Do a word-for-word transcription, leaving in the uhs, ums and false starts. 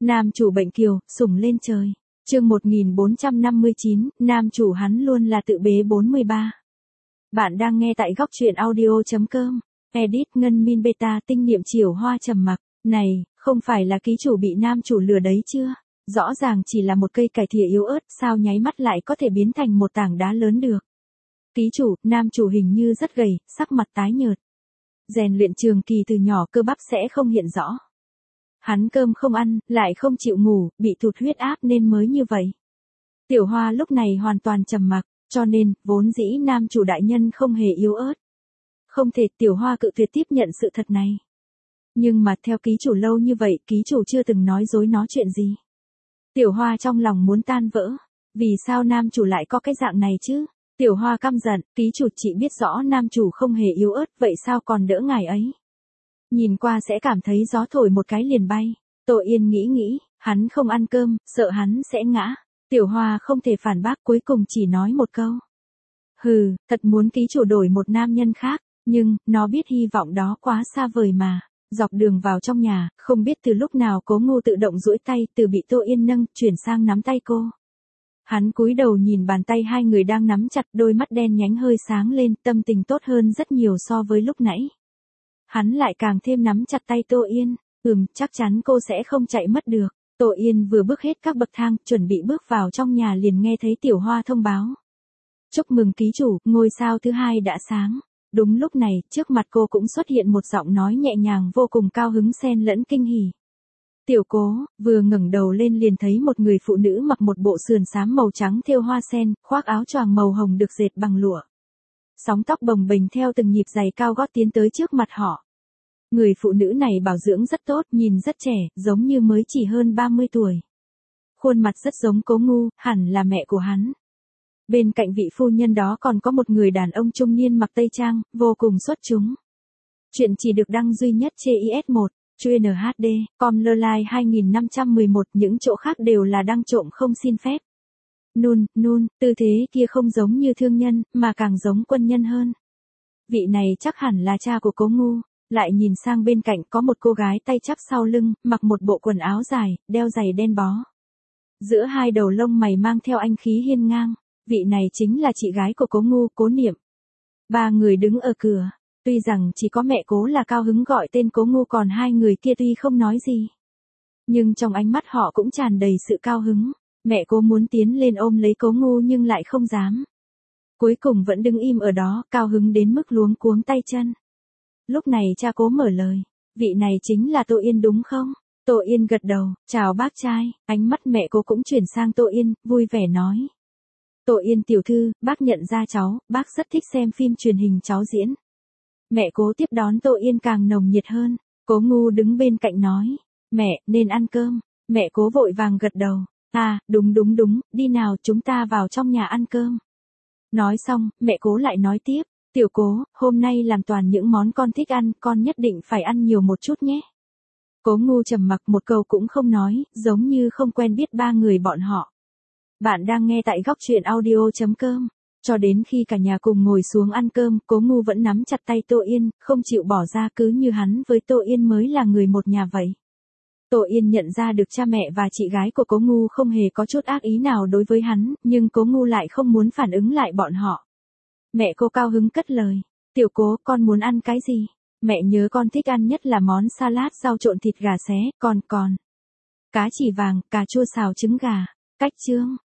Nam chủ bệnh kiều, sủng lên trời. Chương một nghìn bốn trăm năm mươi chín, nam chủ hắn luôn là tự bế bốn mươi ba. Bạn đang nghe tại góc truyện audio chấm com. Edit Ngân Min Beta tinh niệm chiều hoa trầm mặc. Này, không phải là ký chủ bị nam chủ lừa đấy chưa? Rõ ràng chỉ là một cây cải thìa yếu ớt, sao nháy mắt lại có thể biến thành một tảng đá lớn được. Ký chủ, nam chủ hình như rất gầy, sắc mặt tái nhợt. Rèn luyện trường kỳ từ nhỏ cơ bắp sẽ không hiện rõ. Hắn cơm không ăn, lại không chịu ngủ, bị tụt huyết áp nên mới như vậy. Tiểu Hoa lúc này hoàn toàn trầm mặc, cho nên, vốn dĩ nam chủ đại nhân không hề yếu ớt. Không thể, Tiểu Hoa cự tuyệt tiếp nhận sự thật này. Nhưng mà theo ký chủ lâu như vậy, ký chủ chưa từng nói dối nói chuyện gì. Tiểu Hoa trong lòng muốn tan vỡ. Vì sao nam chủ lại có cái dạng này chứ? Tiểu Hoa căm giận, ký chủ chỉ biết rõ nam chủ không hề yếu ớt, vậy sao còn đỡ ngài ấy? Nhìn qua sẽ cảm thấy gió thổi một cái liền bay. Tô Yên nghĩ nghĩ, hắn không ăn cơm, sợ hắn sẽ ngã. Tiểu Hoa không thể phản bác, cuối cùng chỉ nói một câu. Hừ, thật muốn ký chủ đổi một nam nhân khác, nhưng, nó biết hy vọng đó quá xa vời mà. Dọc đường vào trong nhà, không biết từ lúc nào Cố Ngu tự động duỗi tay, từ bị Tô Yên nâng, chuyển sang nắm tay cô. Hắn cúi đầu nhìn bàn tay hai người đang nắm chặt, đôi mắt đen nhánh hơi sáng lên, tâm tình tốt hơn rất nhiều so với lúc nãy. Hắn lại càng thêm nắm chặt tay Tô Yên, ừm, chắc chắn cô sẽ không chạy mất được. Tô Yên vừa bước hết các bậc thang, chuẩn bị bước vào trong nhà liền nghe thấy Tiểu Hoa thông báo. Chúc mừng ký chủ, ngôi sao thứ hai đã sáng. Đúng lúc này, trước mặt cô cũng xuất hiện một giọng nói nhẹ nhàng vô cùng cao hứng xen lẫn kinh hỉ. Tiểu Cố, vừa ngẩng đầu lên liền thấy một người phụ nữ mặc một bộ sườn xám màu trắng thêu hoa sen, khoác áo choàng màu hồng được dệt bằng lụa. Sóng tóc bồng bềnh theo từng nhịp giày cao gót tiến tới trước mặt họ. Người phụ nữ này bảo dưỡng rất tốt, nhìn rất trẻ, giống như mới chỉ hơn ba mươi tuổi. Khuôn mặt rất giống Cố Ngu, hẳn là mẹ của hắn. Bên cạnh vị phu nhân đó còn có một người đàn ông trung niên mặc tây trang, vô cùng xuất chúng. Chuyện chỉ được đăng duy nhất trên i ét một, Truyện hát đê, com Lolai hai nghìn năm trăm mười một, những chỗ khác đều là đăng trộm không xin phép. Nun, nun, tư thế kia không giống như thương nhân, mà càng giống quân nhân hơn. Vị này chắc hẳn là cha của Cố Ngu. Lại nhìn sang bên cạnh có một cô gái tay chắp sau lưng, mặc một bộ quần áo dài, đeo giày đen bó. Giữa hai đầu lông mày mang theo anh khí hiên ngang, vị này chính là chị gái của Cố Ngu, Cố Niệm. Ba người đứng ở cửa, tuy rằng chỉ có mẹ Cố là cao hứng gọi tên Cố Ngu, còn hai người kia tuy không nói gì. Nhưng trong ánh mắt họ cũng tràn đầy sự cao hứng, mẹ Cố muốn tiến lên ôm lấy Cố Ngu nhưng lại không dám. Cuối cùng vẫn đứng im ở đó, cao hứng đến mức luống cuống tay chân. Lúc này cha Cố mở lời, vị này chính là Tô Yên đúng không? Tô Yên gật đầu, chào bác trai, ánh mắt mẹ Cố cũng chuyển sang Tô Yên, vui vẻ nói. Tô Yên tiểu thư, bác nhận ra cháu, bác rất thích xem phim truyền hình cháu diễn. Mẹ Cố tiếp đón Tô Yên càng nồng nhiệt hơn, Cố Ngu đứng bên cạnh nói, mẹ, nên ăn cơm, mẹ Cố vội vàng gật đầu, à, đúng đúng đúng, đi nào chúng ta vào trong nhà ăn cơm. Nói xong, mẹ Cố lại nói tiếp. Tiểu Cố, hôm nay làm toàn những món con thích ăn, con nhất định phải ăn nhiều một chút nhé. Cố Ngu trầm mặc một câu cũng không nói, giống như không quen biết ba người bọn họ. Bạn đang nghe tại góc truyện audio chấm com. Cho đến khi cả nhà cùng ngồi xuống ăn cơm, Cố Ngu vẫn nắm chặt tay Tô Yên, không chịu bỏ ra, cứ như hắn với Tô Yên mới là người một nhà vậy. Tô Yên nhận ra được cha mẹ và chị gái của Cố Ngu không hề có chút ác ý nào đối với hắn, nhưng Cố Ngu lại không muốn phản ứng lại bọn họ. Mẹ cô cao hứng cất lời, Tiểu Cố, con muốn ăn cái gì? Mẹ nhớ con thích ăn nhất là món salad rau trộn thịt gà xé, còn còn cá chỉ vàng, cà chua xào trứng gà. Cách chương,